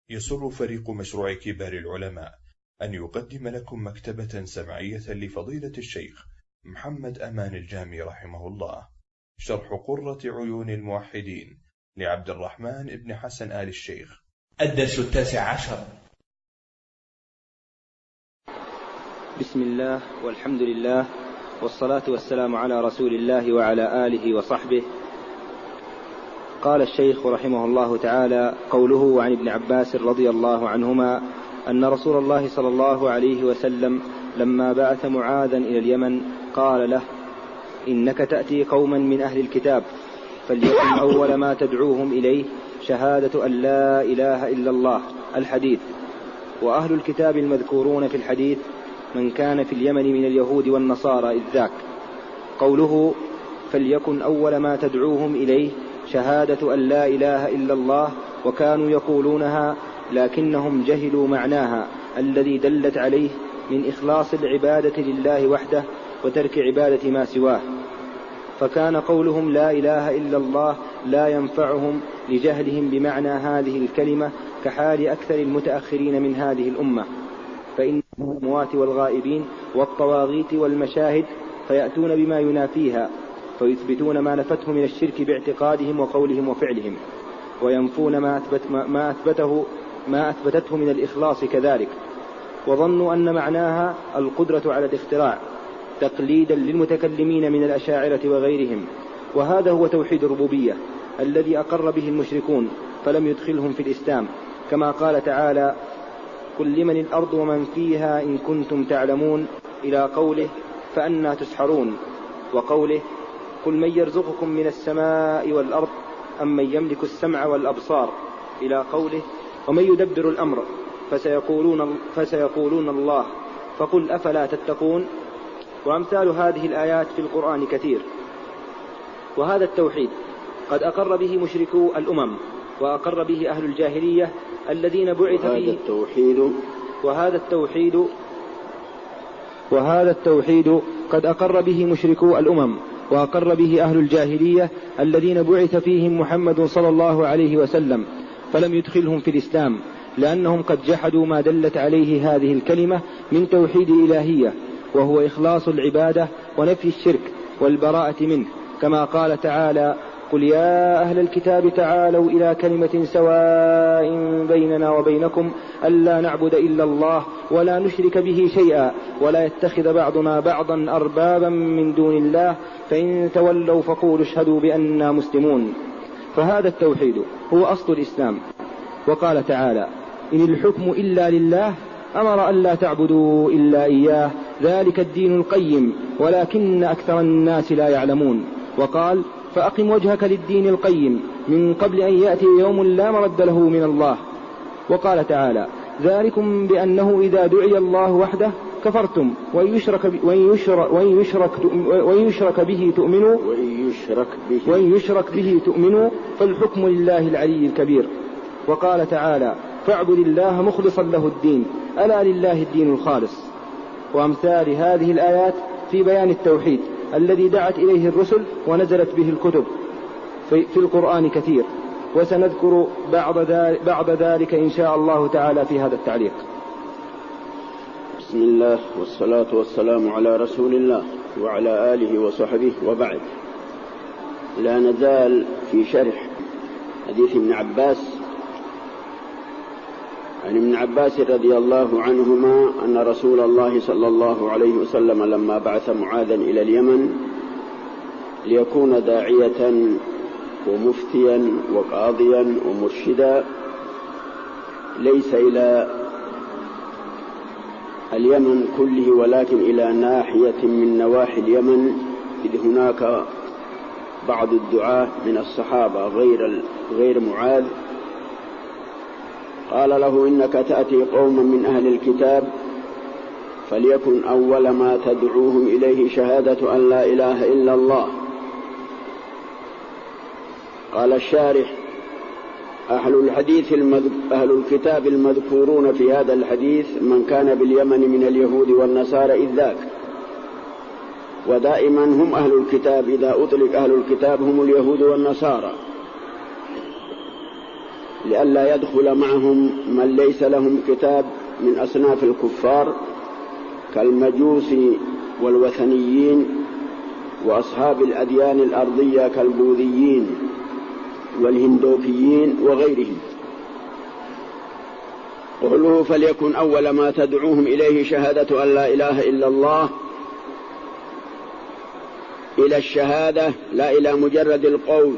يسر فريق مشروع كبار العلماء أن يقدم لكم مكتبة سمعية لفضيلة الشيخ محمد أمان الجامي رحمه الله، شرح قرة عيون الموحدين لعبد الرحمن بن حسن آل الشيخ. الدرس 19. بسم الله والحمد لله والصلاة والسلام على رسول الله وعلى آله وصحبه. قال الشيخ رحمه الله تعالى: قوله عن ابن عباس رضي الله عنهما أن رسول الله صلى الله عليه وسلم لما بعث معاذا إلى اليمن قال له: إنك تأتي قوما من أهل الكتاب، فليكن أول ما تدعوهم إليه شهادة أن لا إله إلا الله. الحديث. وأهل الكتاب المذكورون في الحديث من كان في اليمن من اليهود والنصارى إذ ذاك. قوله فليكن أول ما تدعوهم إليه شهادة أن لا إله إلا الله، وكانوا يقولونها لكنهم جهلوا معناها الذي دلت عليه من إخلاص العبادة لله وحده وترك عبادة ما سواه، فكان قولهم لا إله إلا الله لا ينفعهم لجهلهم بمعنى هذه الكلمة، كحال أكثر المتأخرين من هذه الأمة، فإن الأموات والغائبين والطواغيت والمشاهد فيأتون بما ينافيها، فيثبتون ما نفته من الشرك باعتقادهم وقولهم وفعلهم، وينفون ما أثبتته من الإخلاص كذلك، وظنوا أن معناها القدرة على الاختراع تقليدا للمتكلمين من الأشاعرة وغيرهم. وهذا هو توحيد الربوبية الذي أقر به المشركون فلم يدخلهم في الإسلام، كما قال تعالى: قل لمن الأرض ومن فيها إن كنتم تعلمون، إلى قوله فأنى تسحرون، وقوله قل من يرزقكم من السماء والأرض أم من يملك السمع والأبصار، إلى قوله ومن يدبر الأمر فسيقولون الله فقل أفلا تتقون. وأمثال هذه الآيات في القرآن كثير. وهذا التوحيد قد أقر به مشركو الأمم وأقر به أهل الجاهلية الذين بعث فيه وهذا التوحيد قد أقر به مشركو الأمم وأقر به أهل الجاهلية الذين بعث فيهم محمد صلى الله عليه وسلم، فلم يدخلهم في الإسلام، لأنهم قد جحدوا ما دلت عليه هذه الكلمة من توحيد الإلهية، وهو إخلاص العبادة ونفي الشرك والبراءة منه، كما قال تعالى: قل يا أهل الكتاب تعالوا إلى كلمة سواء بيننا وبينكم ألا نعبد إلا الله ولا نشرك به شيئا ولا يتخذ بعضنا بعضا أربابا من دون الله فإن تولوا فقولوا اشهدوا بأننا مسلمون. فهذا التوحيد هو أصل الإسلام. وقال تعالى: إن الحكم إلا لله أمر أن لا تعبدوا إلا إياه ذلك الدين القيم ولكن أكثر الناس لا يعلمون. وقال: فأقم وجهك للدين القيم من قبل أن يأتي يوم لا مرد له من الله. وقال تعالى: ذلكم بأنه إذا دعي الله وحده كفرتم وإن يشرك به تؤمنوا فالحكم لله العلي الكبير. وقال تعالى: فاعبد الله مخلصا له الدين ألا لله الدين الخالص. وأمثال هذه الآيات في بيان التوحيد الذي دعت إليه الرسل ونزلت به الكتب في القرآن كثير، وسنذكر بعض ذلك إن شاء الله تعالى في هذا التعليق. بسم الله والصلاة والسلام على رسول الله وعلى آله وصحبه، وبعد. لا نزال في شرح حديث ابن عباس عن ابن عباس رضي الله عنهما أن رسول الله صلى الله عليه وسلم لما بعث معاذا إلى اليمن ليكون داعية ومفتيا وقاضيا ومرشدا ليس إلى اليمن كله ولكن إلى ناحية من نواحي اليمن، إذ هناك بعض الدعاة من الصحابة غير معاذ. قال له: إنك تأتي قوما من أهل الكتاب، فليكن أول ما تدعوهم إليه شهادة أن لا إله إلا الله. قال الشارح: أهل الكتاب المذكورون في هذا الحديث من كان باليمن من اليهود والنصارى إذ ذاك. ودائما هم أهل الكتاب، إذا أطلق أهل الكتاب هم اليهود والنصارى، لئلا يدخل معهم من ليس لهم كتاب من أصناف الكفار كالمجوس والوثنيين وأصحاب الأديان الأرضية كالبوذيين والهندوكيين وغيرهم. قوله فليكن أول ما تدعوهم إليه شهادة أن لا إله إلا الله، إلى الشهادة لا إلى مجرد القول.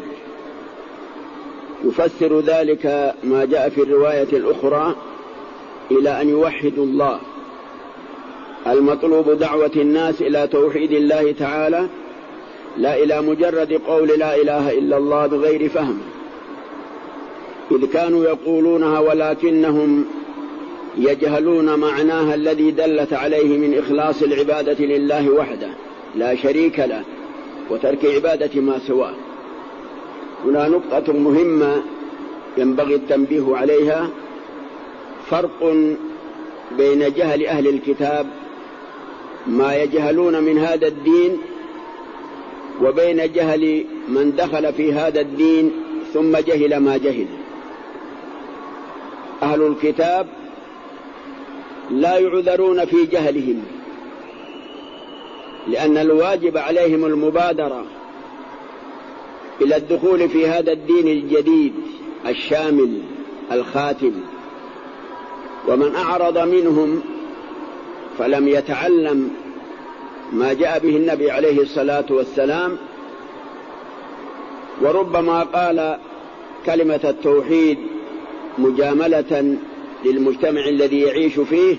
يفسر ذلك ما جاء في الرواية الأخرى إلى أن يوحدوا الله. المطلوب دعوة الناس إلى توحيد الله تعالى لا إلى مجرد قول لا إله إلا الله بغير فهم، إذ كانوا يقولونها ولكنهم يجهلون معناها الذي دلت عليه من إخلاص العبادة لله وحده لا شريك له وترك عبادة ما سواه. هنا نقطة مهمة ينبغي التنبيه عليها: فرق بين جهل أهل الكتاب ما يجهلون من هذا الدين وبين جهل من دخل في هذا الدين ثم جهل ما جهل. أهل الكتاب لا يعذرون في جهلهم، لأن الواجب عليهم المبادرة إلى الدخول في هذا الدين الجديد الشامل الخاتم. ومن أعرض منهم فلم يتعلم ما جاء به النبي عليه الصلاة والسلام، وربما قال كلمة التوحيد مجاملة للمجتمع الذي يعيش فيه،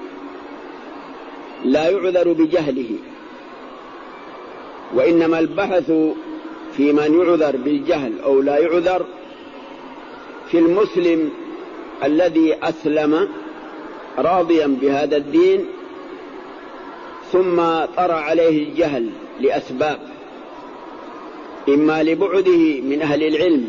لا يعذر بجهله، وإنما البحث في من يعذر بالجهل أو لا يعذر في المسلم الذي أسلم راضيا بهذا الدين ثم طرأ عليه الجهل لأسباب، إما لبعده من أهل العلم،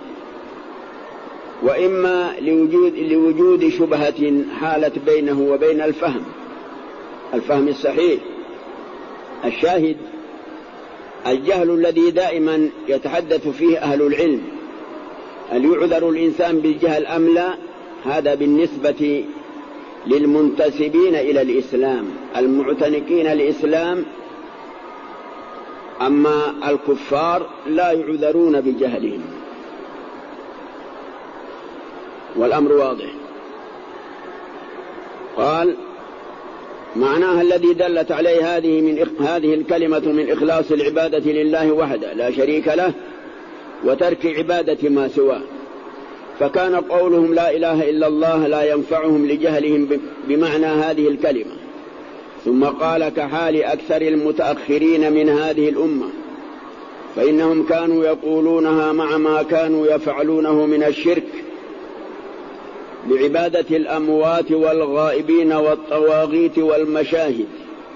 وإما لوجود شبهة حالت بينه وبين الفهم الصحيح. الشاهد الجهل الذي دائما يتحدث فيه أهل العلم، هل يعذر الإنسان بالجهل أم لا؟ هذا بالنسبة للمنتسبين إلى الإسلام المعتنقين الإسلام، أما الكفار لا يعذرون بجهلهم، والأمر واضح. قال معناها الذي دلت عليه هذه الكلمة من إخلاص العبادة لله وحده لا شريك له وترك عبادة ما سواه، فكان قولهم لا إله إلا الله لا ينفعهم لجهلهم بمعنى هذه الكلمة. ثم قال كحال أكثر المتأخرين من هذه الأمة، فإنهم كانوا يقولونها مع ما كانوا يفعلونه من الشرك بعبادة الأموات والغائبين والطواغيت والمشاهد.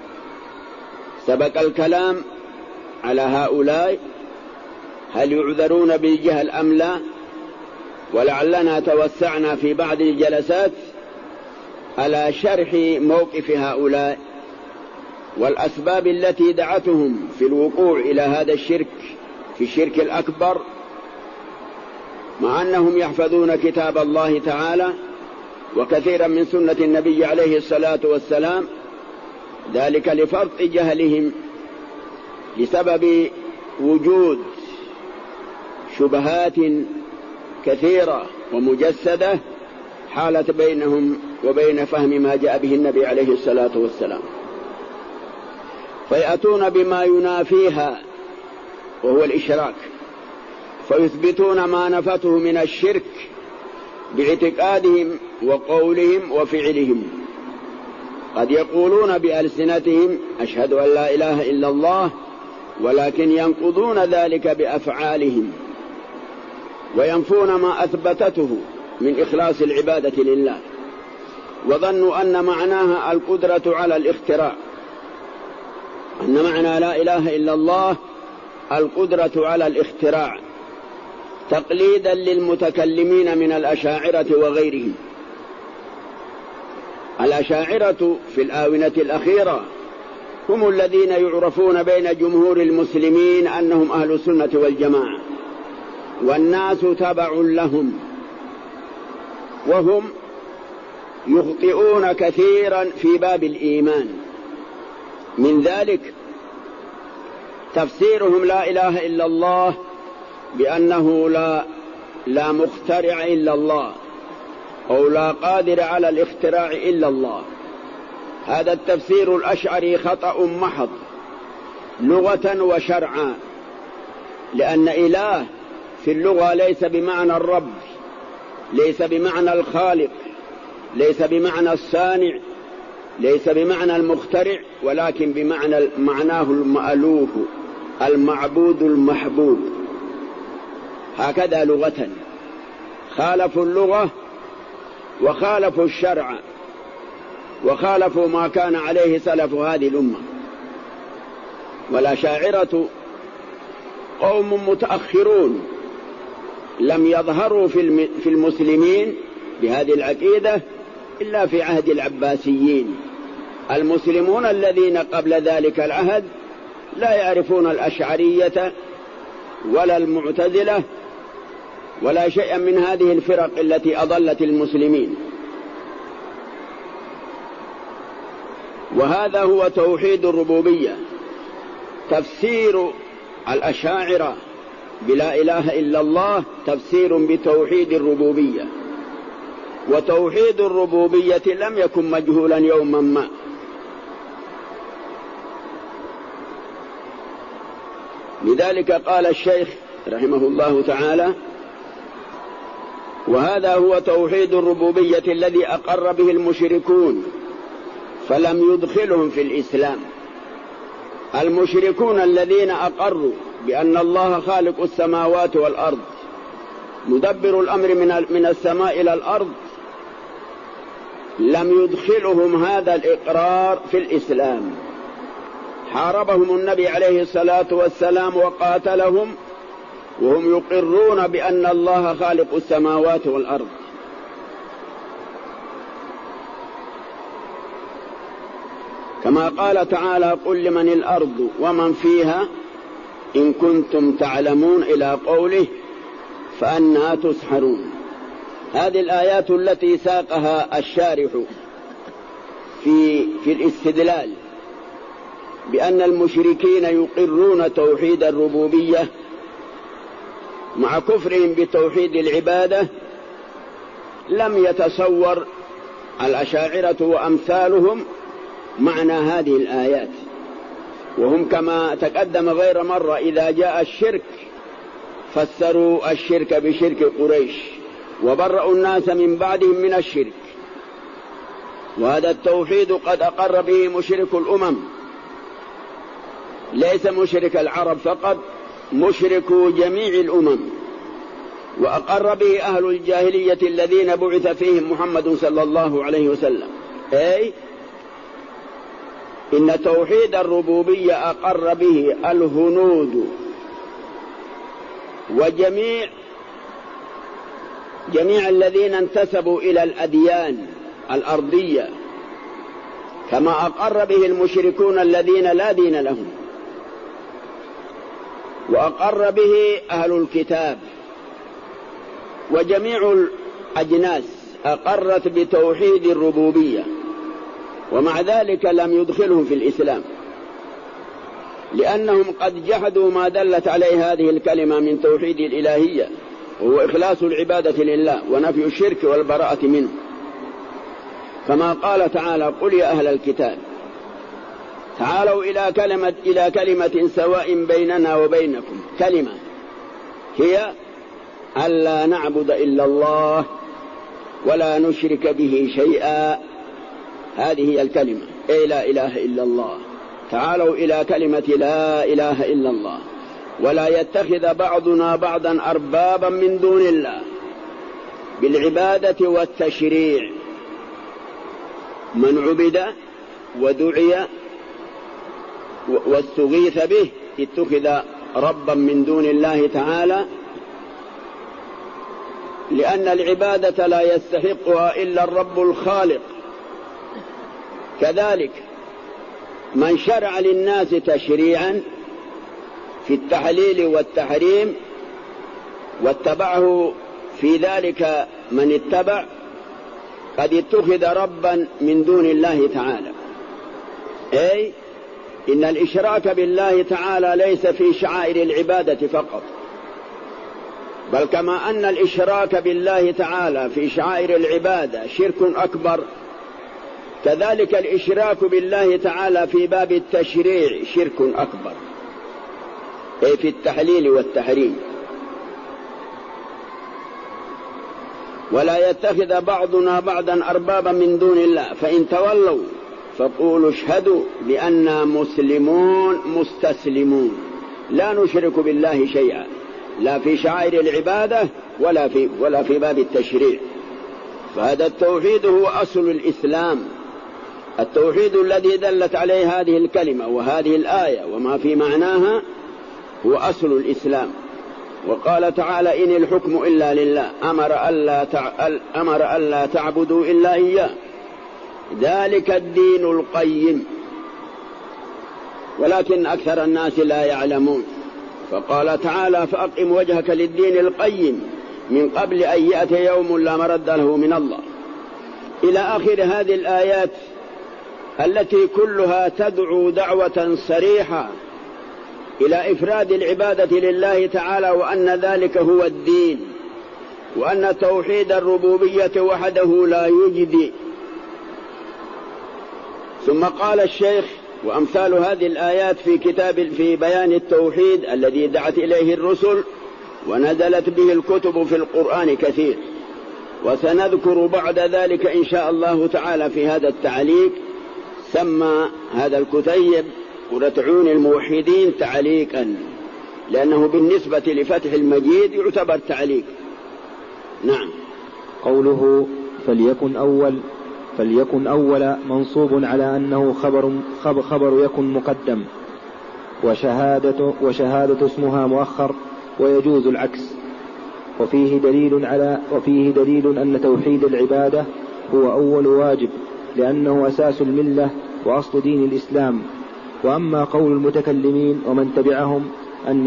سبق الكلام على هؤلاء هل يعذرون بالجهل أم لا، ولعلنا توسعنا في بعض الجلسات على شرح موقف هؤلاء والأسباب التي دعتهم في الوقوع إلى هذا الشرك، في الشرك الأكبر، مع أنهم يحفظون كتاب الله تعالى وكثيرا من سنة النبي عليه الصلاة والسلام، ذلك لفرط جهلهم لسبب وجود شبهات كثيرة ومجسدة حالت بينهم وبين فهم ما جاء به النبي عليه الصلاة والسلام، فيأتون بما ينافيها وهو الإشراك، فيثبتون ما نفته من الشرك باعتقادهم وقولهم وفعلهم. قد يقولون بألسنتهم أشهد أن لا إله إلا الله، ولكن ينقضون ذلك بأفعالهم وينفون ما أثبتته من إخلاص العبادة لله، وظنوا أن معناها القدرة على الاختراع، أن معنى لا إله إلا الله القدرة على الاختراع، تقليدا للمتكلمين من الأشاعرة وغيرهم. الأشاعرة في الآونة الأخيرة هم الذين يعرفون بين جمهور المسلمين أنهم أهل السنة والجماعة، والناس تبع لهم وهم يخطئون كثيرا في باب الإيمان. من ذلك تفسيرهم لا إله إلا الله بأنه لا مخترع إلا الله، أو لا قادر على الاختراع إلا الله. هذا التفسير الأشعري خطأ محض لغة وشرعا، لأن إله في اللغة ليس بمعنى الرب، ليس بمعنى الخالق، ليس بمعنى الصانع، ليس بمعنى المخترع، ولكن بمعنى معناه المألوف، المعبود المحبوب. هكذا لغة. خالفوا اللغة وخالفوا الشرع وخالفوا ما كان عليه سلف هذه الأمة. والأشاعرة قوم متأخرون لم يظهروا في المسلمين بهذه العقيدة إلا في عهد العباسيين. المسلمون الذين قبل ذلك العهد لا يعرفون الأشعرية ولا المعتزلة ولا شيئا من هذه الفرق التي أضلت المسلمين. وهذا هو توحيد الربوبية. تفسير الأشاعرة بلا إله إلا الله تفسير بتوحيد الربوبية، وتوحيد الربوبية لم يكن مجهولا يوما ما. لذلك قال الشيخ رحمه الله تعالى: وهذا هو توحيد الربوبية الذي أقر به المشركون فلم يدخلهم في الإسلام. المشركون الذين أقروا بأن الله خالق السماوات والأرض مدبر الأمر من السماء إلى الأرض لم يدخلهم هذا الإقرار في الإسلام. حاربهم النبي عليه الصلاة والسلام وقاتلهم وهم يقرون بأن الله خالق السماوات والأرض. كما قال تعالى: قل لمن الأرض ومن فيها إن كنتم تعلمون، إلى قوله: فأنى تسحرون. هذه الآيات التي ساقها الشارح في الاستدلال بأن المشركين يقرون توحيد الربوبية مع كفرهم بتوحيد العبادة، لم يتصور الأشاعرة وأمثالهم معنى هذه الآيات. وهم كما تقدم غير مرة إذا جاء الشرك فسروا الشرك بشرك قريش وبرأوا الناس من بعدهم من الشرك. وهذا التوحيد قد أقر به مشرك الأمم، ليس مشرك العرب فقط، مشرك جميع الأمم. وأقر به أهل الجاهلية الذين بعث فيهم محمد صلى الله عليه وسلم. أي إن توحيد الربوبية أقر به الهنود وجميع الذين انتسبوا إلى الأديان الأرضية، كما أقر به المشركون الذين لا دين لهم. وأقر به أهل الكتاب وجميع الأجناس أقرت بتوحيد الربوبية، ومع ذلك لم يدخلهم في الإسلام، لأنهم قد جحدوا ما دلت عليه هذه الكلمة من توحيد الإلهية، وهو إخلاص العبادة لله ونفي الشرك والبراءة منه. كما قال تعالى: قل يا أهل الكتاب تعالوا إلى كلمة سواء بيننا وبينكم، كلمة هي ألا نعبد إلا الله ولا نشرك به شيئا. هذه هي الكلمة، أي لا إله إلا الله. تعالوا إلى كلمة لا إله إلا الله، ولا يتخذ بعضنا بعضا أربابا من دون الله بالعبادة والتشريع. من عبد ودعي واستغيث به اتخذ ربا من دون الله تعالى، لأن العبادة لا يستحقها إلا الرب الخالق. كذلك من شرع للناس تشريعا في التحليل والتحريم واتبعه في ذلك من اتبع، قد اتخذ ربا من دون الله تعالى، أي إن الإشراك بالله تعالى ليس في شعائر العبادة فقط، بل كما أن الإشراك بالله تعالى في شعائر العبادة شرك أكبر، كذلك الإشراك بالله تعالى في باب التشريع شرك أكبر، أي في التحليل والتحريم. ولا يتخذ بعضنا بعضا أربابا من دون الله فإن تولوا فقولوا اشهدوا بأننا مسلمون مستسلمون، لا نشرك بالله شيئا، لا في شعائر العبادة ولا في باب التشريع. فهذا التوحيد هو أصل الإسلام، التوحيد الذي دلت عليه هذه الكلمة وهذه الآية وما في معناها هو أصل الإسلام. وقال تعالى إن الحكم إلا لله، أمر ألا تعبدوا إلا إياه، ذلك الدين القيم، ولكن أكثر الناس لا يعلمون. فقال تعالى فأقم وجهك للدين القيم من قبل أن يأتي يوم لا مرد له من الله، إلى آخر هذه الآيات التي كلها تدعو دعوة صريحة إلى إفراد العبادة لله تعالى، وأن ذلك هو الدين، وأن توحيد الربوبية وحده لا يجدي. ثم قال الشيخ وأمثال هذه الآيات في بيان التوحيد الذي دعت إليه الرسل ونزلت به الكتب في القرآن كثير، وسنذكر بعد ذلك إن شاء الله تعالى في هذا التعليق. سمى هذا الكتيب قرة عيون الموحدين تعليقا، لأنه بالنسبة لفتح المجيد يعتبر تعليق. نعم. قوله فليكن أول منصوب على أنه خبر يكن مقدم، وشهادة اسمها مؤخر، ويجوز العكس. وفيه دليل أن توحيد العبادة هو أول واجب، لأنه أساس الملة وأصل دين الإسلام. وأما قول المتكلمين ومن تبعهم أن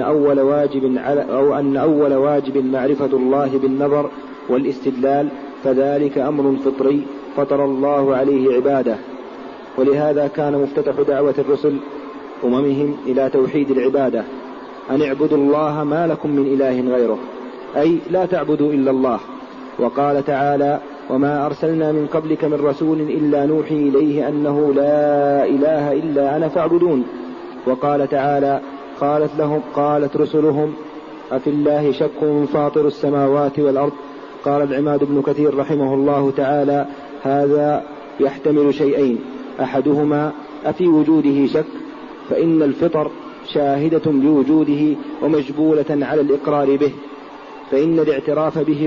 أول واجب معرفة الله بالنظر والاستدلال، فذلك أمر فطري فطر الله عليه عباده. ولهذا كان مفتتح دعوة الرسل أممهم إلى توحيد العبادة أن اعبدوا الله ما لكم من إله غيره، أي لا تعبدوا إلا الله. وقال تعالى وما أرسلنا من قبلك من رسول إلا نوحي إليه أنه لا إله إلا أنا فاعبدون. وقال تعالى قالت رسلهم أفي الله شك فاطر السماوات والأرض. قال العماد بن كثير رحمه الله تعالى هذا يحتمل شيئين، أحدهما أفي وجوده شك، فإن الفطر شاهدة بوجوده ومجبولة على الإقرار به، فإن الاعتراف به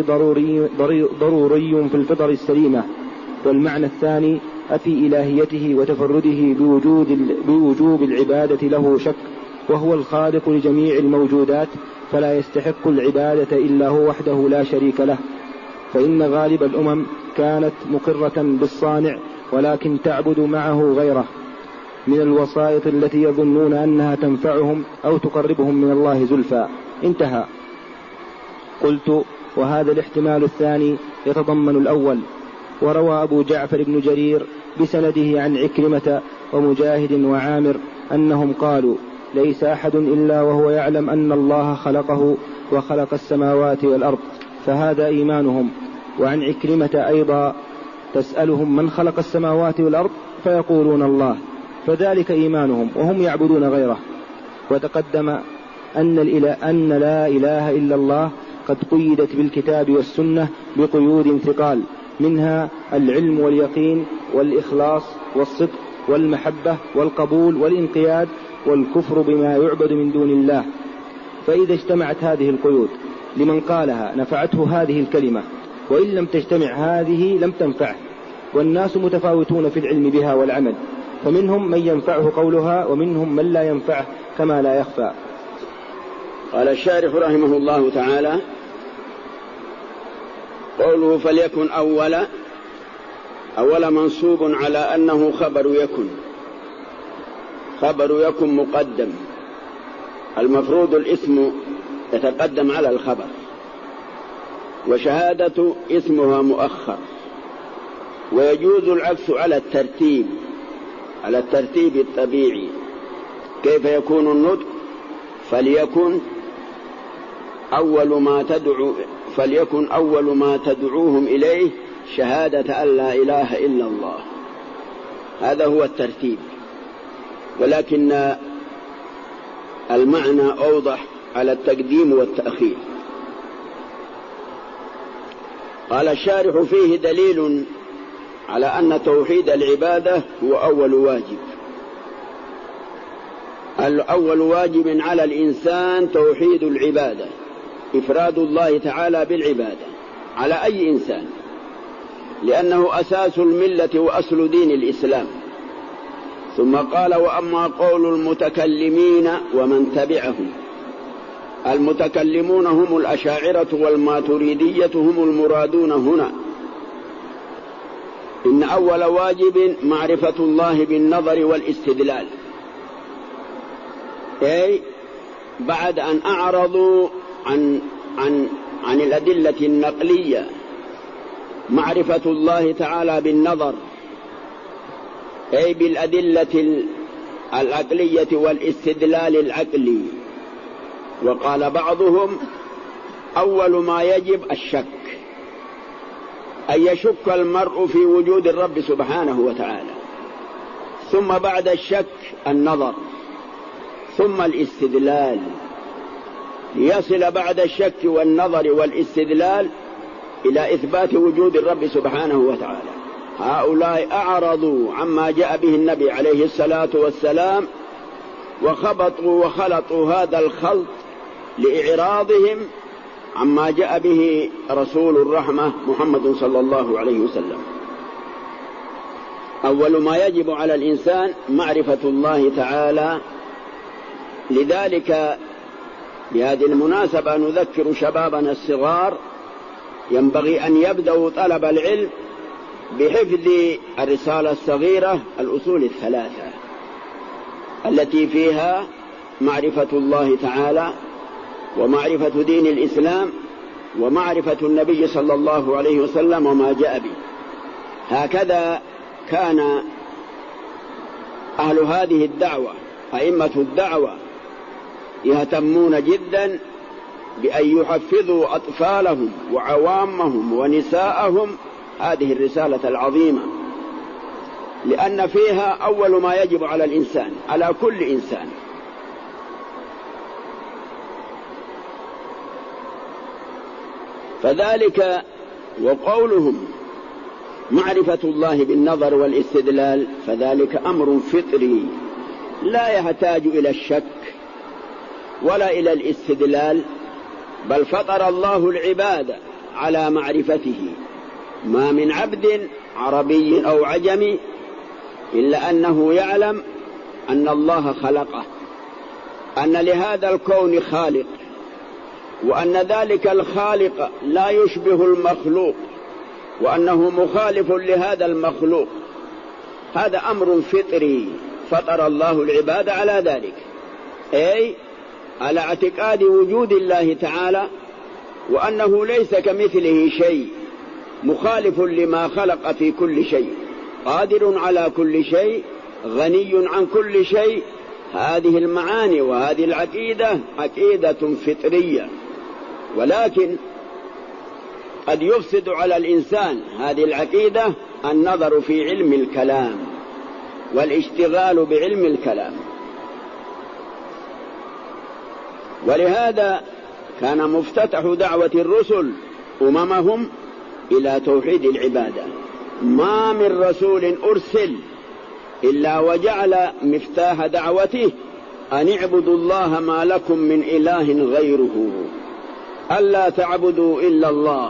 ضروري في الفطر السليمة. والمعنى الثاني أفي إلهيته وتفرده بوجوب العبادة له شك، وهو الخالق لجميع الموجودات فلا يستحق العبادة إلا هو وحده لا شريك له. فإن غالب الأمم كانت مقرة بالصانع ولكن تعبد معه غيره من الوسائط التي يظنون أنها تنفعهم أو تقربهم من الله زلفى. انتهى. قلت وهذا الاحتمال الثاني يتضمن الأول. وروى أبو جعفر بن جرير بسنده عن عكرمة ومجاهد وعامر أنهم قالوا ليس أحد إلا وهو يعلم أن الله خلقه وخلق السماوات والأرض، فهذا إيمانهم. وعن عكرمة أيضا تسألهم من خلق السماوات والأرض فيقولون الله، فذلك إيمانهم وهم يعبدون غيره. وتقدم أن لا إله إلا الله قد قيدت بالكتاب والسنة بقيود ثقال، منها العلم واليقين والإخلاص والصدق والمحبة والقبول والانقياد والكفر بما يعبد من دون الله. فإذا اجتمعت هذه القيود لمن قالها نفعته هذه الكلمة، وإن لم تجتمع هذه لم تنفعه. والناس متفاوتون في العلم بها والعمل، فمنهم من ينفعه قولها ومنهم من لا ينفعه كما لا يخفى. قال الشارح رحمه الله تعالى قوله فليكن أول منصوب على أنه خبر يكن مقدم، المفروض الاسم يتقدم على الخبر، وشهادة اسمها مؤخر، ويجوز العكس على الترتيب الطبيعي. كيف يكون النطق؟ فليكن أول ما تدعوهم إليه شهادة أن لا إله إلا الله. هذا هو الترتيب، ولكن المعنى أوضح على التقديم والتأخير. قال الشارح: فيه دليل على أن توحيد العبادة هو أول واجب. الأول واجب على الإنسان توحيد العبادة، إفراد الله تعالى بالعبادة على أي إنسان، لأنه أساس الملة وأصل دين الإسلام. ثم قال: وأما قول المتكلمين ومن تبعهم. المتكلمون هم الأشاعرة والماتريدية هم المرادون هنا. إن أول واجب معرفة الله بالنظر والاستدلال، أي بعد أن أعرضوا عن الأدلة النقلية معرفة الله تعالى بالنظر، أي بالأدلة العقلية والاستدلال العقلي. وقال بعضهم: أول ما يجب الشك، أن يشك المرء في وجود الرب سبحانه وتعالى، ثم بعد الشك النظر، ثم الاستدلال، ليصل بعد الشك والنظر والاستدلال إلى إثبات وجود الرب سبحانه وتعالى. هؤلاء أعرضوا عما جاء به النبي عليه الصلاة والسلام، وخبطوا وخلطوا هذا الخلط لإعراضهم عما جاء به رسول الرحمة محمد صلى الله عليه وسلم. أول ما يجب على الإنسان معرفة الله تعالى. لذلك بهذه المناسبة نذكر شبابنا الصغار ينبغي أن يبدأوا طلب العلم بحفظ الرسالة الصغيرة الأصول الثلاثة التي فيها معرفة الله تعالى، ومعرفة دين الإسلام، ومعرفة النبي صلى الله عليه وسلم وما جاء به. هكذا كان أهل هذه الدعوة، أئمة الدعوة، يهتمون جدا بأن يحفظوا أطفالهم وعوامهم ونساءهم هذه الرسالة العظيمة، لأن فيها أول ما يجب على الإنسان، على كل إنسان. فذلك وقولهم معرفة الله بالنظر والاستدلال، فذلك أمر فطري لا يحتاج إلى الشك ولا إلى الاستدلال، بل فطر الله العباد على معرفته. ما من عبد عربي أو عجمي إلا أنه يعلم أن الله خلقه، أن لهذا الكون خالق، وأن ذلك الخالق لا يشبه المخلوق، وأنه مخالف لهذا المخلوق. هذا أمر فطري فطر الله العباد على ذلك، أي على اعتقاد وجود الله تعالى، وأنه ليس كمثله شيء، مخالف لما خلق في كل شيء، قادر على كل شيء، غني عن كل شيء. هذه المعاني وهذه العقيدة عقيدة فطرية، ولكن قد يفسد على الإنسان هذه العقيدة النظر في علم الكلام والاشتغال بعلم الكلام. ولهذا كان مفتتح دعوة الرسل أممهم إلى توحيد العبادة. ما من رسول أرسل إلا وجعل مفتاح دعوته أن اعبدوا الله ما لكم من إله غيره، ألا تعبدوا إلا الله.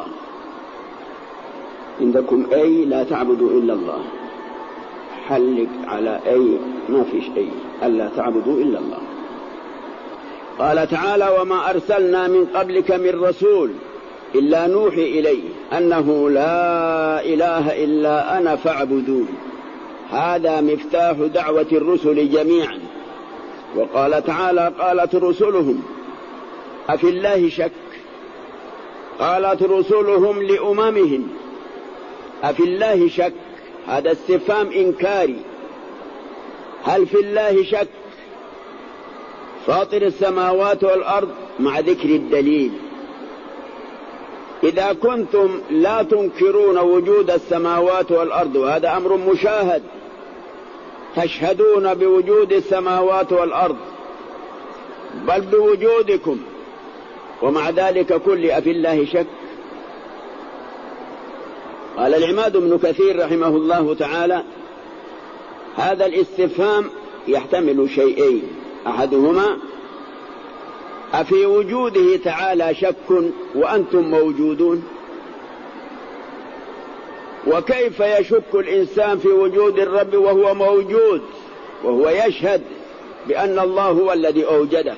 عندكم أي لا تعبدوا إلا الله، حلق على أي ما فيش أي، ألا تعبدوا إلا الله. قال تعالى: وما أرسلنا من قبلك من رسول إلا نوحي إليه أنه لا إله إلا أنا فاعبدون. هذا مفتاح دعوة الرسل جميعا. وقال تعالى: قالت رسلهم أفي الله شك، قالت رسلهم لأممهم أفي الله شك، هذا استفهام إنكاري. هل في الله شك؟ فاطر السماوات والأرض مع ذكر الدليل. إذا كنتم لا تنكرون وجود السماوات والأرض وهذا أمر مشاهد، تشهدون بوجود السماوات والأرض بل بوجودكم، ومع ذلك كل أفي الله شك؟ قال العماد بن كثير رحمه الله تعالى: هذا الاستفهام يحتمل شيئين، أحدهما أفي وجوده تعالى شك وأنتم موجودون؟ وكيف يشك الإنسان في وجود الرب وهو موجود وهو يشهد بأن الله هو الذي أوجده؟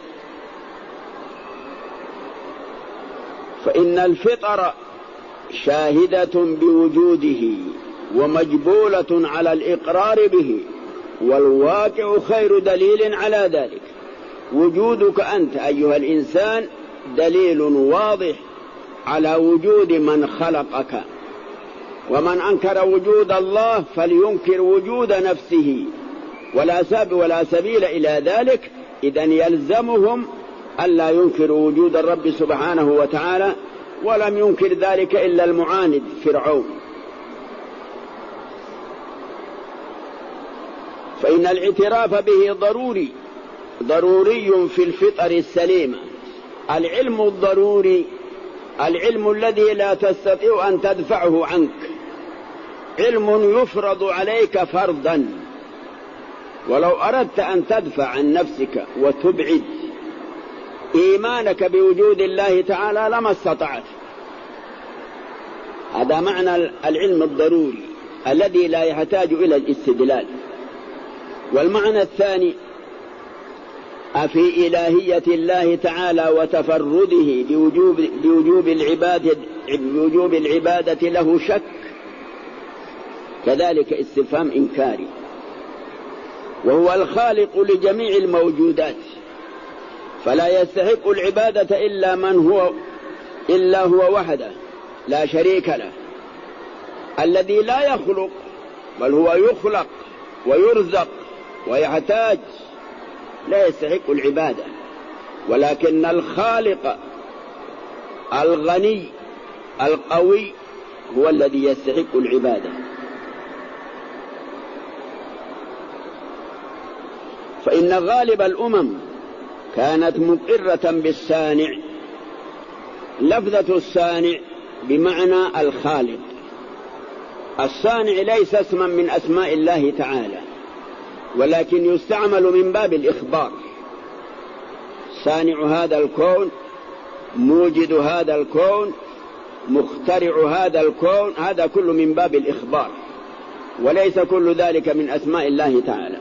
فإن الفطر شاهدة بوجوده ومجبولة على الإقرار به، والواقع خير دليل على ذلك. وجودك أنت أيها الإنسان دليل واضح على وجود من خلقك، ومن أنكر وجود الله فلينكر وجود نفسه، ولا سبيل إلى ذلك. إذن يلزمهم ألا ينكروا وجود الرب سبحانه وتعالى، ولم ينكر ذلك إلا المعاند فرعون. فإن الاعتراف به ضروري في الفطر السليمة. العلم الضروري، العلم الذي لا تستطيع أن تدفعه عنك، علم يفرض عليك فرضا، ولو أردت أن تدفع عن نفسك وتبعد إيمانك بوجود الله تعالى لما استطعت. هذا معنى العلم الضروري الذي لا يحتاج إلى الاستدلال. والمعنى الثاني: أفي إلهية الله تعالى وتفرده بوجوب العبادة له شك؟ كذلك استفهام إنكاري. وهو الخالق لجميع الموجودات، فلا يستحق العبادة إلا هو وحده لا شريك له، الذي لا يخلق بل هو يخلق ويرزق ويحتاج، لا يستحق العبادة. ولكن الخالق الغني القوي هو الذي يستحق العبادة. فإن غالب الأمم كانت مقرة بالصانع. لفظة الصانع بمعنى الخالق. الصانع ليس اسما من أسماء الله تعالى، ولكن يستعمل من باب الإخبار. صانع هذا الكون، موجد هذا الكون، مخترع هذا الكون، هذا كله من باب الإخبار، وليس كل ذلك من أسماء الله تعالى.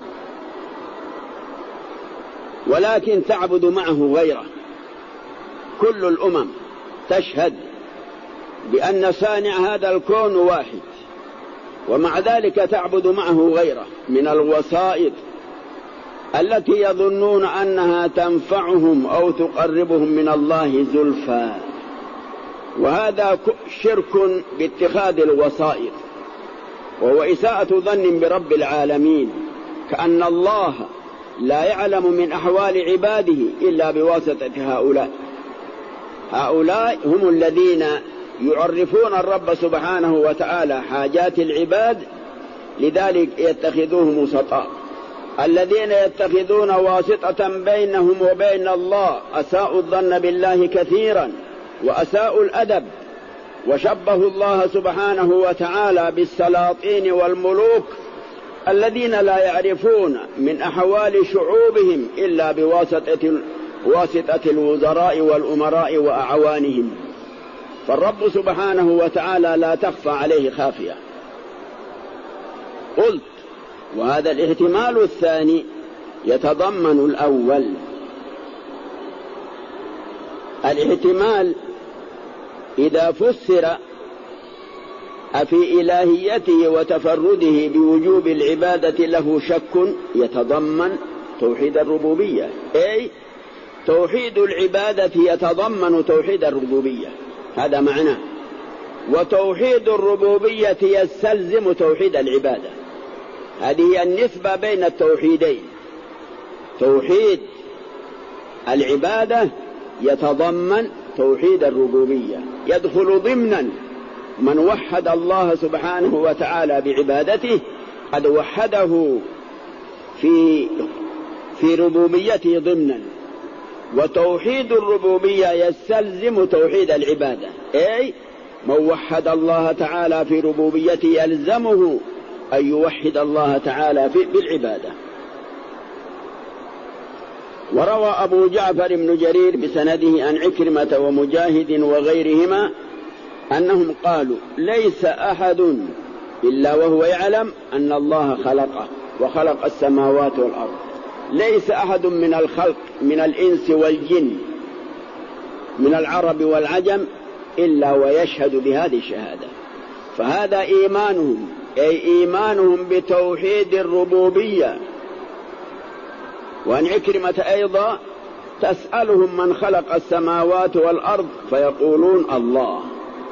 ولكن تعبد معه غيره. كل الأمم تشهد بأن صانع هذا الكون واحد، ومع ذلك تعبد معه غيره من الوسائط التي يظنون أنها تنفعهم أو تقربهم من الله زلفى. وهذا شرك باتخاذ الوسائط، وهو إساءة ظن برب العالمين، كأن الله لا يعلم من أحوال عباده إلا بواسطة هؤلاء. هؤلاء هم الذين يعرفون الرب سبحانه وتعالى حاجات العباد، لذلك يتخذوهم وسطاء. الذين يتخذون واسطة بينهم وبين الله أساءوا الظن بالله كثيرا وأساءوا الأدب، وشبهوا الله سبحانه وتعالى بالسلاطين والملوك الذين لا يعرفون من أحوال شعوبهم إلا بواسطة الوزراء والأمراء وأعوانهم. فالرب سبحانه وتعالى لا تخفى عليه خافية. قلت: وهذا الاحتمال الثاني يتضمن الأول. الاحتمال إذا فسر أفي إلهيته وتفرده بوجوب العبادة له شك يتضمن توحيد الربوبية، أي توحيد العبادة يتضمن توحيد الربوبية، هذا معناه. وتوحيد الربوبية يستلزم توحيد العبادة. هذه هي النسبة بين التوحيدين. توحيد العبادة يتضمن توحيد الربوبية، يدخل ضمنا من وحد الله سبحانه وتعالى بعبادته قد وحده في ربوبيته ضمنا. وتوحيد الربوبية يستلزم توحيد العبادة، أي من وحد الله تعالى في ربوبيته يلزمه أن يوحد الله تعالى بالعبادة. وروى أبو جعفر بن جرير بسنده عن عكرمة ومجاهد وغيرهما أنهم قالوا: ليس أحد إلا وهو يعلم أن الله خلقه وخلق السماوات والأرض. ليس أحد من الخلق من الإنس والجن من العرب والعجم إلا ويشهد بهذه الشهادة. فهذا إيمانهم، أي إيمانهم بتوحيد الربوبية. وعن عكرمة أيضا: تسألهم من خلق السماوات والأرض فيقولون الله.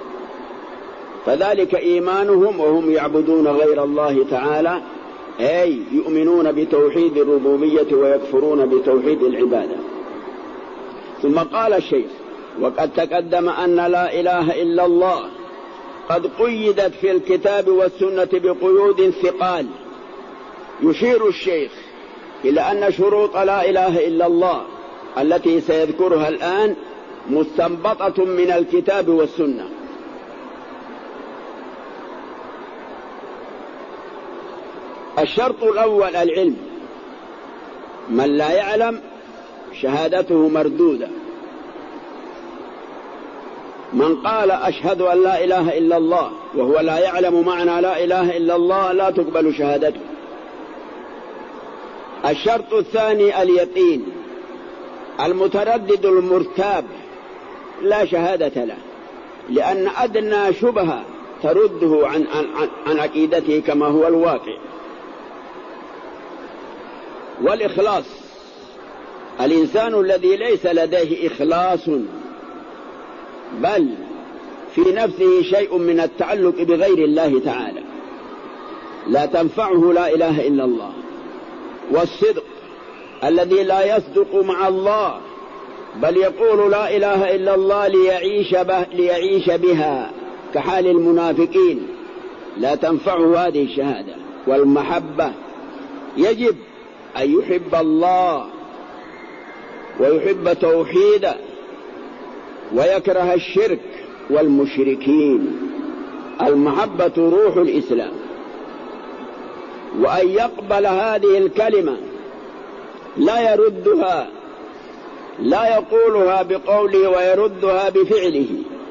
فذلك إيمانهم وهم يعبدون غير الله تعالى، أي يؤمنون بتوحيد الربوبية ويكفرون بتوحيد العبادة. ثم قال الشيخ: وقد تقدم أن لا إله إلا الله قد قيدت في الكتاب والسنة بقيود ثقال. يشير الشيخ إلى أن شروط لا إله إلا الله التي سيذكرها الآن مستنبطة من الكتاب والسنة. الشرط الأول العلم. من لا يعلم شهادته مردودة. من قال أشهد أن لا إله إلا الله وهو لا يعلم معنى لا إله إلا الله لا تقبل شهادته. الشرط الثاني اليقين. المتردد المرتاب لا شهادة له، لأن أدنى شبهة ترده عن عقيدته كما هو الواقع. والإخلاص. الإنسان الذي ليس لديه إخلاص بل في نفسه شيء من التعلق بغير الله تعالى لا تنفعه لا إله إلا الله. والصدق. الذي لا يصدق مع الله بل يقول لا إله إلا الله ليعيش بها كحال المنافقين لا تنفعه هذه الشهادة. والمحبة. يجب أن يحب الله ويحب توحيده ويكره الشرك والمشركين. المحبة روح الإسلام. وأن يقبل هذه الكلمة لا يردها، لا يقولها بقوله ويردها بفعله،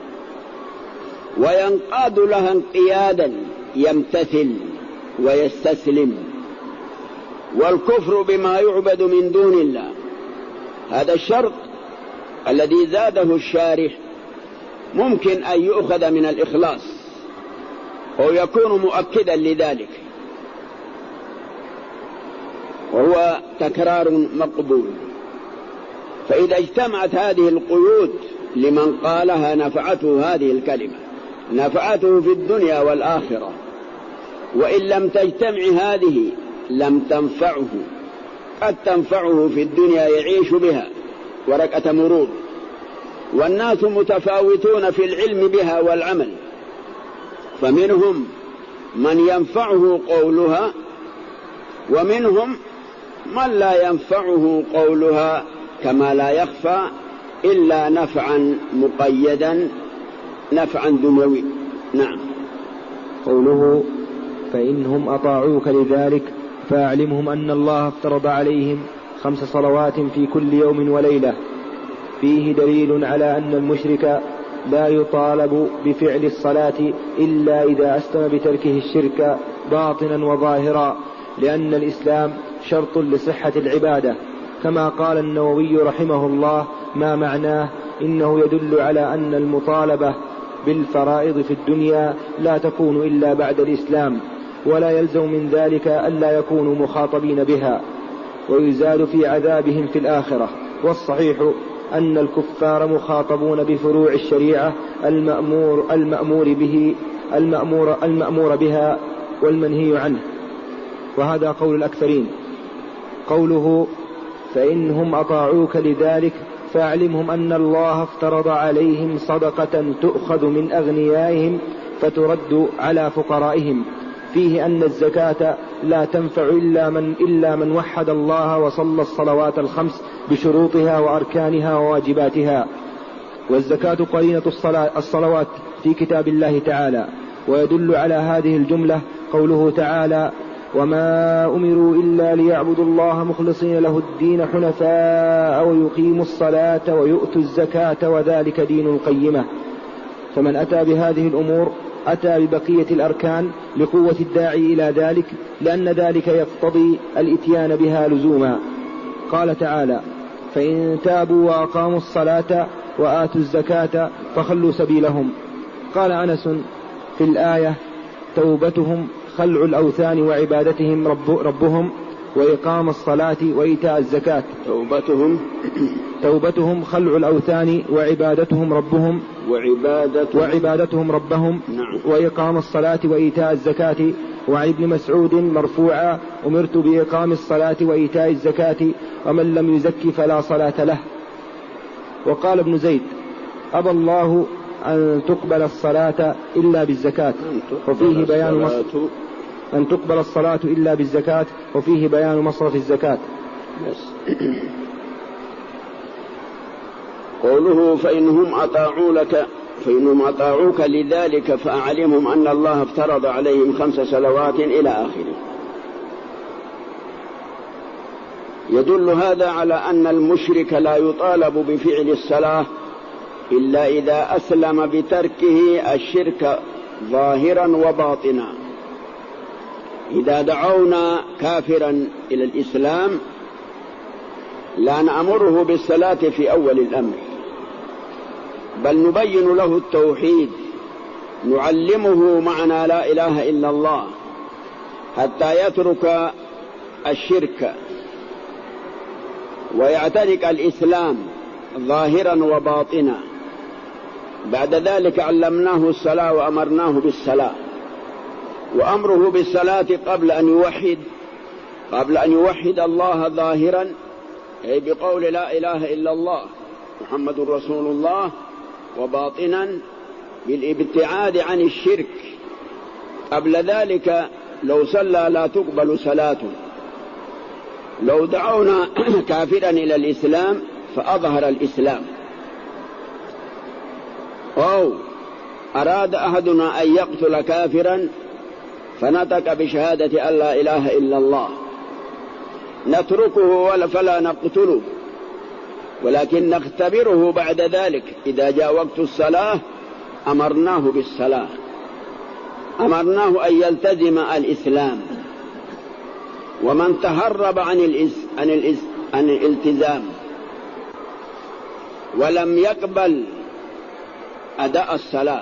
وينقاد لها انقيادا يمتثل ويستسلم. والكفر بما يعبد من دون الله. هذا الشرط الذي زاده الشارح ممكن أن يؤخذ من الإخلاص أو يكون مؤكدا لذلك، وهو تكرار مقبول. فإذا اجتمعت هذه القيود لمن قالها نفعته هذه الكلمة، نفعته في الدنيا والآخرة. وإن لم تجتمع هذه لم تنفعه. قد تنفعه في الدنيا يعيش بها ورقة مرور، والناس متفاوتون في العلم بها والعمل، فمنهم من ينفعه قولها ومنهم من لا ينفعه قولها، كما لا يخفى إلا نفعا مقيدا، نفعا دنيوي. نعم. قوله: فإنهم أطاعوك لذلك فأعلمهم أن الله افترض عليهم 5 صلوات في كل يوم وليلة. فيه دليل على أن المشرك لا يطالب بفعل الصلاة إلا إذا أسلم بتركه الشرك باطنا وظاهرا، لأن الإسلام شرط لصحة العبادة، كما قال النووي رحمه الله: ما معناه إنه يدل على أن المطالبة بالفرائض في الدنيا لا تكون إلا بعد الإسلام، ولا يلزم من ذلك ألا يكونوا مخاطبين بها، ويزال في عذابهم في الآخرة. والصحيح أن الكفار مخاطبون بفروع الشريعة المأمور بها والمنهي عنه، وهذا قول الأكثرين. قوله فإنهم أطاعوك لذلك فاعلمهم أن الله افترض عليهم صدقة تؤخذ من أغنيائهم فترد على فقرائهم، فيه أن الزكاة لا تنفع إلا من وحد الله وصلى الصلوات الخمس بشروطها وأركانها وواجباتها. والزكاة قرينة الصلوات في كتاب الله تعالى. ويدل على هذه الجملة قوله تعالى وما أمروا إلا ليعبدوا الله مخلصين له الدين حنفاء ويقيموا الصلاة ويؤتوا الزكاة وذلك دين القيمة. فمن أتى بهذه الأمور أتى ببقية الأركان لقوة الداعي إلى ذلك، لأن ذلك يقتضي الإتيان بها لزوما. قال تعالى فإن تابوا وأقاموا الصلاة وآتوا الزكاة فخلوا سبيلهم. قال أنس في الآية توبتهم خلع الأوثان وعبادتهم ربهم وإقام الصلاة وإيتاء الزكاة. توبتهم خلع الأوثان وعبادتهم ربهم وعبادتهم ربهم. نعم. وإقام الصلاة وإيتاء الزكاة. وعن ابن مسعود مرفوعا أمرت بإقام الصلاة وإيتاء الزكاة ومن لم يزك فلا صلاة له. وقال ابن زيد أبى الله أن تقبل الصلاة إلا بالزكاة وفيه بيان أن تقبل الصلاة إلا بالزكاة وفيه بيان مصرف الزكاة. قوله فإنهم أطاعوك لذلك فأعلمهم أن الله افترض عليهم 5 صلوات إلى آخره. يدل هذا على أن المشرك لا يطالب بفعل الصلاة إلا إذا أسلم بتركه الشرك ظاهرا وباطنا. إذا دعونا كافرا إلى الإسلام لا نأمره بالصلاة في أول الأمر، بل نبين له التوحيد، نعلمه معنى لا إله إلا الله حتى يترك الشرك ويعتنق الإسلام ظاهرا وباطنا. بعد ذلك علمناه الصلاة وأمرناه بالصلاة، وأمره بالصلاة قبل أن يوحد الله ظاهرا، أي بقول لا إله إلا الله محمد رسول الله، وباطنا بالابتعاد عن الشرك. قبل ذلك لو صلى لا تقبل صلاته. لو دعونا كافرا إلى الإسلام فأظهر الإسلام، أو أراد أحدنا أن يقتل كافرا فنطق بشهادة أن لا إله إلا الله، نتركه فلا نقتله، ولكن نختبره بعد ذلك. إذا جاء وقت الصلاة أمرناه بالصلاة، أمرناه أن يلتزم الإسلام. ومن تهرب عن الالتزام ولم يقبل أداء الصلاة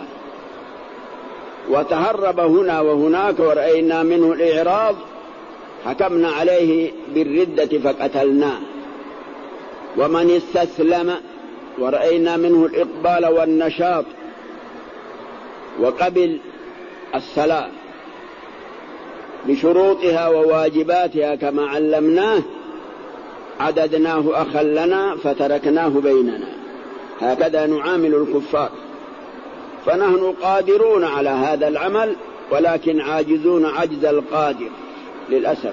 وتهرب هنا وهناك ورأينا منه الإعراض حكمنا عليه بالردة فقتلناه. ومن استسلم ورأينا منه الإقبال والنشاط وقبل الصلاة بشروطها وواجباتها كما علمناه عددناه أخا لنا فتركناه بيننا. هكذا نعامل الكفار. فنحن قادرون على هذا العمل ولكن عاجزون عجز القادر للأسف.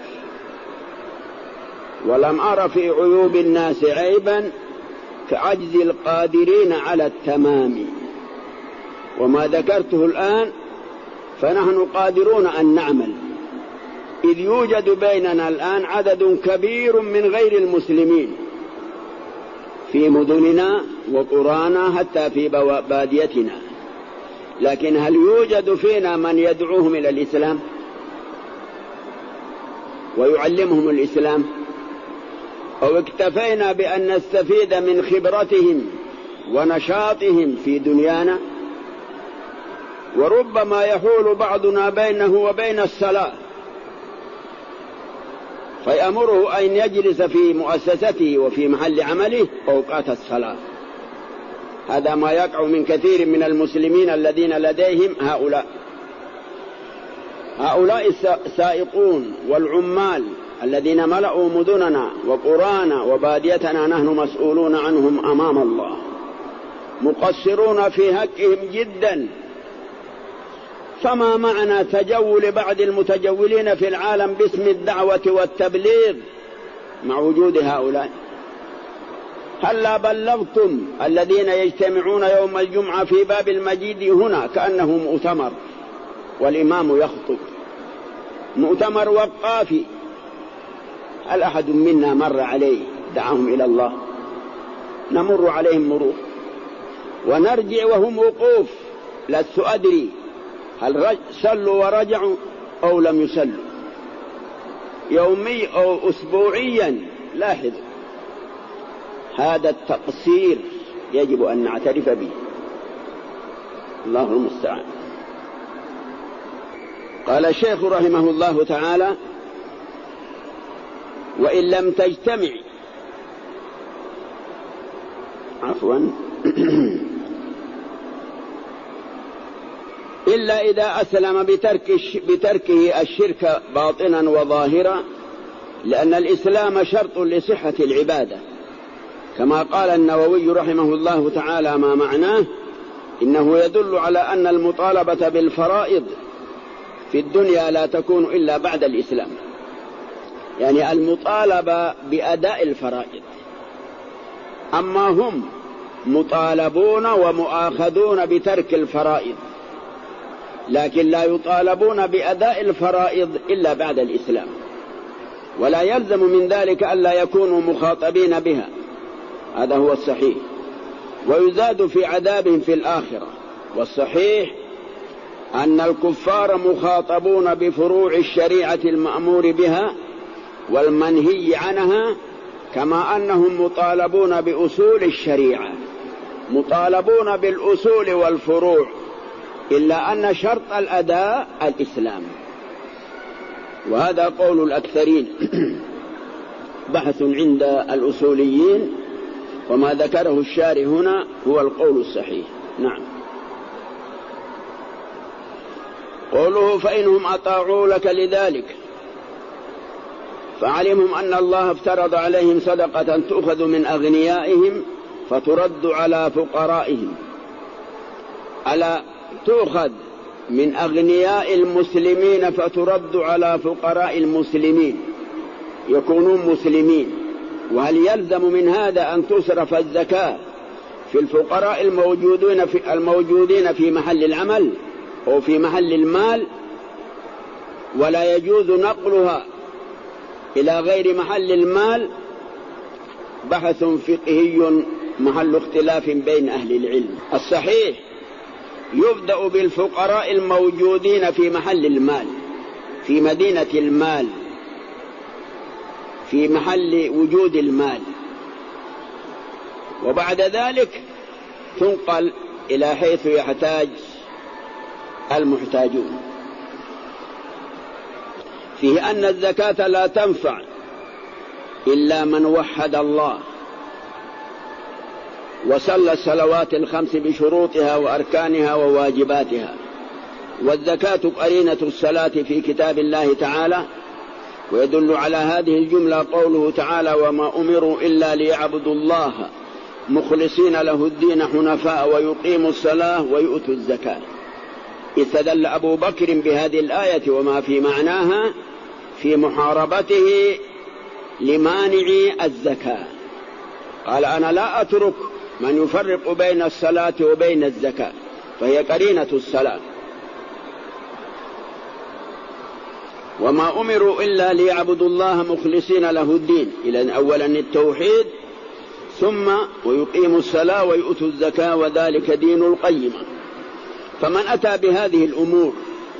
ولم أر في عيوب الناس عيبا كعجز القادرين على التمام. وما ذكرته الآن فنحن قادرون أن نعمل، إذ يوجد بيننا الآن عدد كبير من غير المسلمين في مدننا وقرانا حتى في باديتنا، لكن هل يوجد فينا من يدعوهم إلى الإسلام ويعلمهم الإسلام؟ أو اكتفينا بأن نستفيد من خبرتهم ونشاطهم في دنيانا؟ وربما يحول بعضنا بينه وبين الصلاة، فيأمره أن يجلس في مؤسسته وفي محل عمله أوقات الصلاة. هذا ما يقع من كثير من المسلمين الذين لديهم هؤلاء السائقون والعمال الذين ملأوا مدننا وقرانا وباديتنا، نحن مسؤولون عنهم أمام الله، مقصرون في حقهم جدا. فما معنى تجول بعض المتجولين في العالم باسم الدعوة والتبليغ مع وجود هؤلاء؟ هلا بلغتم الذين يجتمعون يوم الجمعة في باب المجيد هنا كأنه مؤتمر والإمام يخطب، مؤتمر وقافي، هل أحد منا مر عليه دعاهم إلى الله؟ نمر عليهم مرور ونرجع وهم وقوف، لست أدري هل صلوا ورجعوا أو لم يصلوا، يومي أو أسبوعيا. لاحظوا هذا التقصير يجب أن نعترف به، الله المستعان. قال الشيخ رحمه الله تعالى: وإن لم تجتمع إلا إذا أسلم بتركه الشرك باطنا وظاهرا، لأن الإسلام شرط لصحة العبادة، كما قال النووي رحمه الله تعالى: ما معناه؟ إنه يدل على أن المطالبة بالفرائض في الدنيا لا تكون إلا بعد الإسلام، يعني المطالبة بأداء الفرائض. أما هم مطالبون ومؤاخذون بترك الفرائض، لكن لا يطالبون بأداء الفرائض إلا بعد الإسلام، ولا يلزم من ذلك ألا يكونوا مخاطبين بها، هذا هو الصحيح، ويزاد في عذابهم في الآخرة. والصحيح أن الكفار مخاطبون بفروع الشريعة المأمور بها والمنهي عنها، كما أنهم مطالبون بأصول الشريعة، مطالبون بالأصول والفروع، إلا أن شرط الأداء الإسلام. وهذا قول الأكثرين، بحث عند الأصوليين، وما ذكره الشارح هنا هو القول الصحيح. نعم. قوله: فإنهم أطاعوا لك لذلك، فعلمهم أن الله افترض عليهم صدقة تؤخذ من أغنيائهم فترد على فقرائهم، ألا تؤخذ من أغنياء المسلمين فترد على فقراء المسلمين يكونون مسلمين. وهل يلزم من هذا أن تصرف الزكاة في الفقراء الموجودين في محل العمل أو في محل المال، ولا يجوز نقلها إلى غير محل المال؟ بحث فقهي محل اختلاف بين أهل العلم. الصحيح يبدأ بالفقراء الموجودين في محل المال، في مدينة المال، في محل وجود المال، وبعد ذلك تنقل إلى حيث يحتاج المحتاجون. فيه أن الزكاة لا تنفع إلا من وحد الله وصلى الصلوات الخمس بشروطها وأركانها وواجباتها. والزكاة قرينة الصلاة في كتاب الله تعالى، ويدل على هذه الجملة قوله تعالى: وما أمروا إلا ليعبدوا الله مخلصين له الدين حنفاء ويقيموا الصلاة ويؤتوا الزكاة. استدل أبو بكر بهذه الآية وما في معناها في محاربته لمانع الزكاة، قال: أنا لا أترك من يفرق بين الصلاة وبين الزكاة، فهي قرينة الصلاة. وما أمروا إلا ليعبدوا الله مخلصين له الدين، إذن أولا التوحيد، ثم ويقيموا الصلاة ويؤتوا الزكاة، وذلك دين القيمة. فمن أتى بهذه الأمور،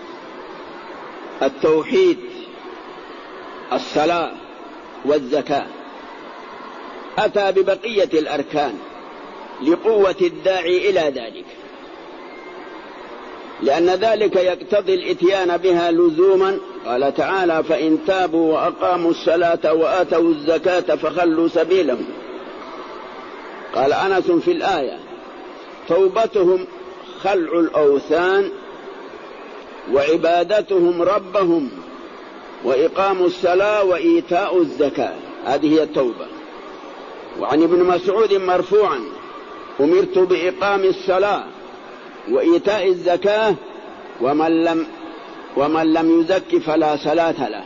التوحيد، الصلاة والزكاة، أتى ببقية الأركان لقوة الداعي إلى ذلك، لأن ذلك يقتضي الإتيان بها لزوما قال تعالى: فإن تابوا وأقاموا الصلاة وآتوا الزكاة فخلوا سبيلهم. قال أنس في الآية: توبتهم خلع الأوثان وعبادتهم ربهم وإقام الصلاة وإيتاء الزكاة، هذه هي التوبة. وعن ابن مسعود مرفوعا: أمرت بإقام الصلاة وإيتاء الزكاة ومن لم يزك فلا صلاة له.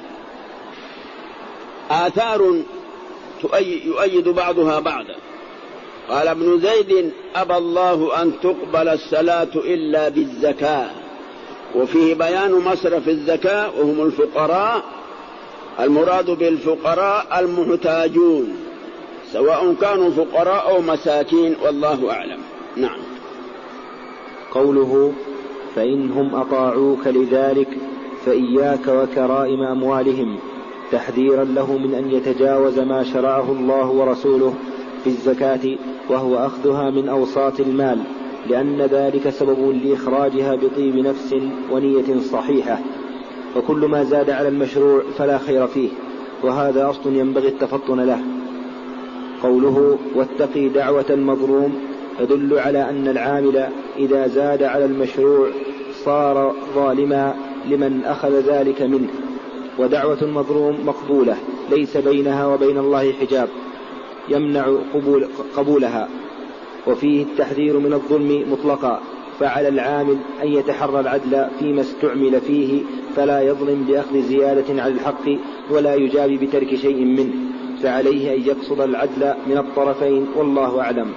آثار يؤيد بعضها بعضا. قال ابن زيد: أبى الله أن تقبل الصلاة إلا بالزكاة، وفيه بيان مصرف الزكاة وهم الفقراء، المراد بالفقراء المحتاجون سواء كانوا فقراء أو مساكين، والله أعلم. نعم. قوله: فإنهم أطاعوك لذلك فإياك وكرائم أموالهم، تحذيرا له من أن يتجاوز ما شرعه الله ورسوله في الزكاة، وهو أخذها من أوساط المال، لأن ذلك سبب لإخراجها بطيب نفس ونية صحيحة، وكل ما زاد على المشروع فلا خير فيه، وهذا أصل ينبغي التفطن له. قوله: واتقي دعوة المظلوم، يدل على أن العامل إذا زاد على المشروع صار ظالما لمن أخذ ذلك منه، ودعوة المظلوم مقبولة ليس بينها وبين الله حجاب يمنع قبولها، وفيه التحذير من الظلم مطلقا، فعلى العامل أن يتحرى العدل فيما استعمل فيه، فلا يظلم بأخذ زيادة على الحق ولا يجاب بترك شيء منه، فعليه أن يقصد العدل من الطرفين، والله أعلم.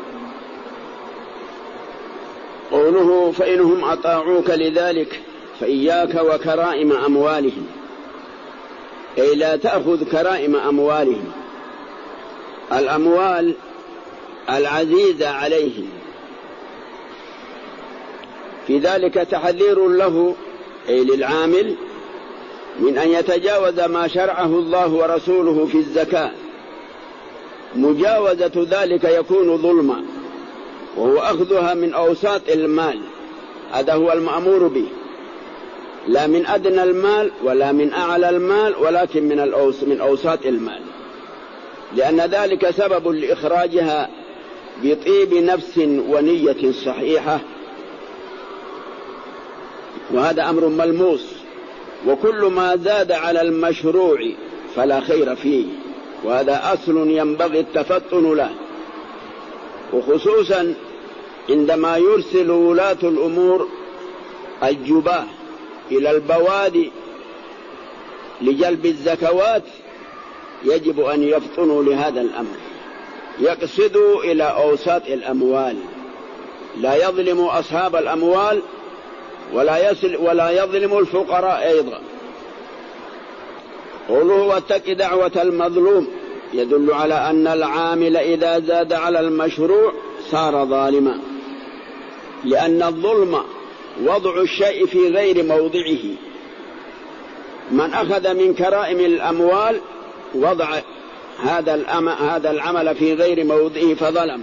قوله: فإنهم أطاعوك لذلك فإياك وكرائم أموالهم، أي لا تأخذ كرائم أموالهم، الأموال العزيزة عليهم. في ذلك تحذير له أي للعامل من أن يتجاوز ما شرعه الله ورسوله في الزكاة. مجاوزة ذلك يكون ظلما، وهو أخذها من أوساط المال، هذا هو المأمور به، لا من أدنى المال ولا من أعلى المال، ولكن من أوساط المال، لأن ذلك سبب لإخراجها بطيب نفس ونية صحيحة، وهذا أمر ملموس. وكل ما زاد على المشروع فلا خير فيه، وهذا أصل ينبغي التفطن له، وخصوصا عندما يرسل ولاة الأمور الجباه إلى البوادي لجلب الزكوات، يجب أن يفطنوا لهذا الأمر، يقصدوا إلى أوساط الأموال، لا يظلموا أصحاب الأموال ولا يظلم الفقراء أيضا. قوله: واتق دعوة المظلوم، يدل على أن العامل إذا زاد على المشروع صار ظالما، لأن الظلم وضع الشيء في غير موضعه. من أخذ من كرائم الأموال وضع هذا العمل في غير موضعه فظلم،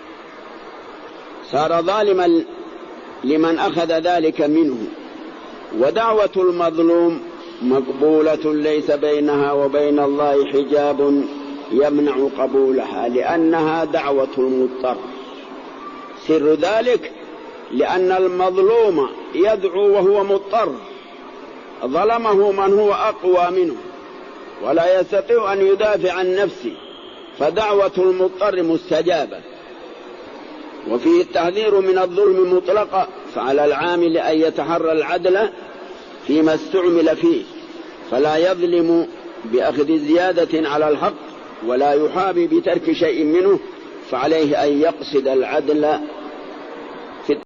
صار ظالما لمن أخذ ذلك منه. ودعوة المظلوم مقبولة ليس بينها وبين الله حجاب يمنع قبولها، لأنها دعوة المضطر. سر ذلك لأن المظلوم يدعو وهو مضطر، ظلمه من هو أقوى منه ولا يستطيع أن يدافع عن نفسه، فدعوة المضطر مستجابة. وفيه التحذير من الظلم مطلقا، فعلى العامل أن يتحرى العدل فيما استعمل فيه، فلا يظلم بأخذ زيادة على الحق ولا يحابي بترك شيء منه، فعليه أن يقصد العدل